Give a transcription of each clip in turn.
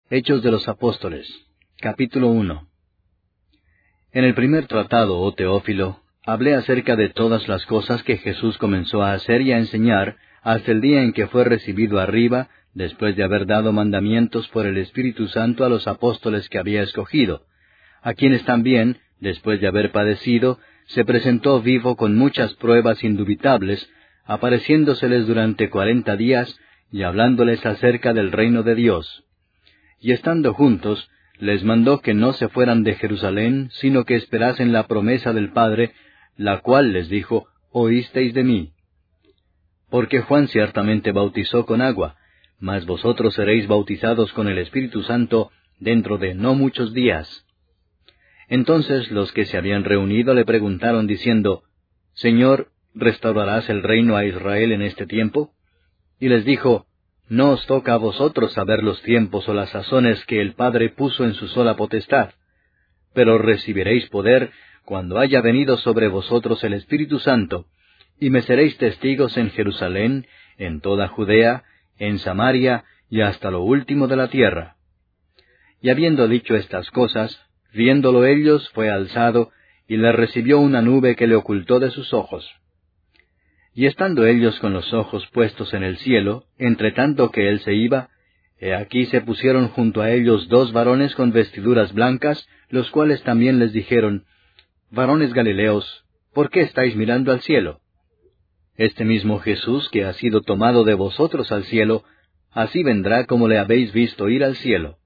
Hechos de los Apóstoles, capítulo 1. En el primer tratado, oh Teófilo, hablé acerca de todas las cosas que Jesús comenzó a hacer y a enseñar hasta el día en que fue recibido arriba, después de haber dado mandamientos por el Espíritu Santo a los apóstoles que había escogido, a quienes también, después de haber padecido, se presentó vivo con muchas pruebas indubitables, apareciéndoseles durante 40 días y hablándoles acerca del reino de Dios. Y estando juntos, les mandó que no se fueran de Jerusalén, sino que esperasen la promesa del Padre, la cual les dijo, oísteis de mí. Porque Juan ciertamente bautizó con agua, mas vosotros seréis bautizados con el Espíritu Santo dentro de no muchos días. Entonces los que se habían reunido le preguntaron diciendo, Señor, ¿restaurarás el reino a Israel en este tiempo? Y les dijo, no os toca a vosotros saber los tiempos o las sazones que el Padre puso en su sola potestad, pero recibiréis poder cuando haya venido sobre vosotros el Espíritu Santo, y me seréis testigos en Jerusalén, en toda Judea, en Samaria, y hasta lo último de la tierra. Y habiendo dicho estas cosas, viéndolo ellos, fue alzado, y le recibió una nube que le ocultó de sus ojos. Y estando ellos con los ojos puestos en el cielo, entre tanto que él se iba, he aquí se pusieron junto a ellos 2 varones con vestiduras blancas, los cuales también les dijeron, Varones Galileos, ¿por qué estáis mirando al cielo? Este mismo Jesús que ha sido tomado de vosotros al cielo, así vendrá como le habéis visto ir al cielo.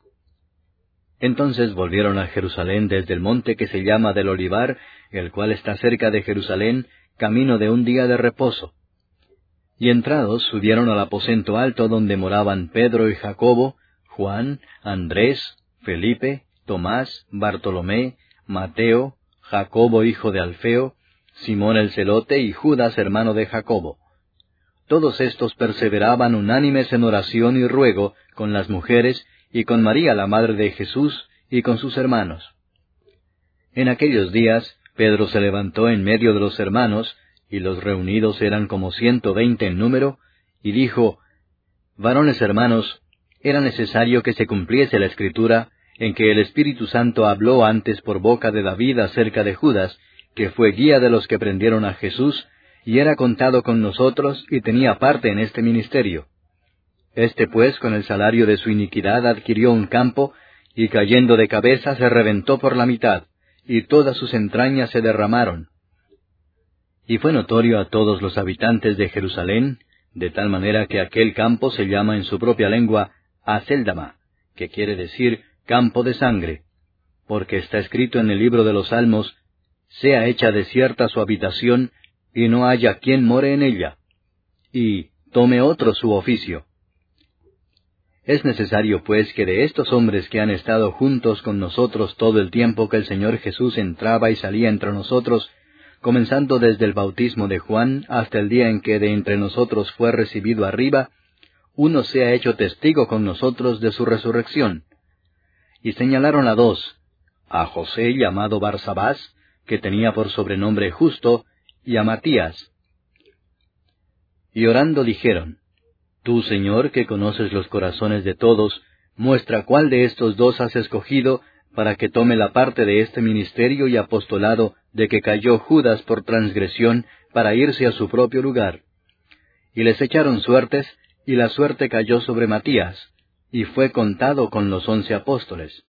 Entonces volvieron a Jerusalén desde el monte que se llama del Olivar, el cual está cerca de Jerusalén, camino de un día de reposo. Y entrados subieron al aposento alto donde moraban Pedro y Jacobo, Juan, Andrés, Felipe, Tomás, Bartolomé, Mateo, Jacobo hijo de Alfeo, Simón el celote y Judas hermano de Jacobo. Todos estos perseveraban unánimes en oración y ruego con las mujeres y con María la madre de Jesús y con sus hermanos. En aquellos días Pedro se levantó en medio de los hermanos, y los reunidos eran como 120 en número, y dijo, Varones hermanos, era necesario que se cumpliese la Escritura, en que el Espíritu Santo habló antes por boca de David acerca de Judas, que fue guía de los que prendieron a Jesús, y era contado con nosotros, y tenía parte en este ministerio. Este pues con el salario de su iniquidad adquirió un campo, y cayendo de cabeza se reventó por la mitad, y todas sus entrañas se derramaron. Y fue notorio a todos los habitantes de Jerusalén, de tal manera que aquel campo se llama en su propia lengua Acéldama, que quiere decir campo de sangre, porque está escrito en el libro de los Salmos, sea hecha desierta su habitación, y no haya quien more en ella, y tome otro su oficio. Es necesario, pues, que de estos hombres que han estado juntos con nosotros todo el tiempo que el Señor Jesús entraba y salía entre nosotros, comenzando desde el bautismo de Juan hasta el día en que de entre nosotros fue recibido arriba, uno sea hecho testigo con nosotros de su resurrección. Y señalaron a 2, a José llamado Barsabás, que tenía por sobrenombre Justo, y a Matías. Y orando dijeron, Tú, Señor, que conoces los corazones de todos, muestra cuál de estos 2 has escogido para que tome la parte de este ministerio y apostolado de que cayó Judas por transgresión para irse a su propio lugar. Y les echaron suertes, y la suerte cayó sobre Matías, y fue contado con los 11 apóstoles.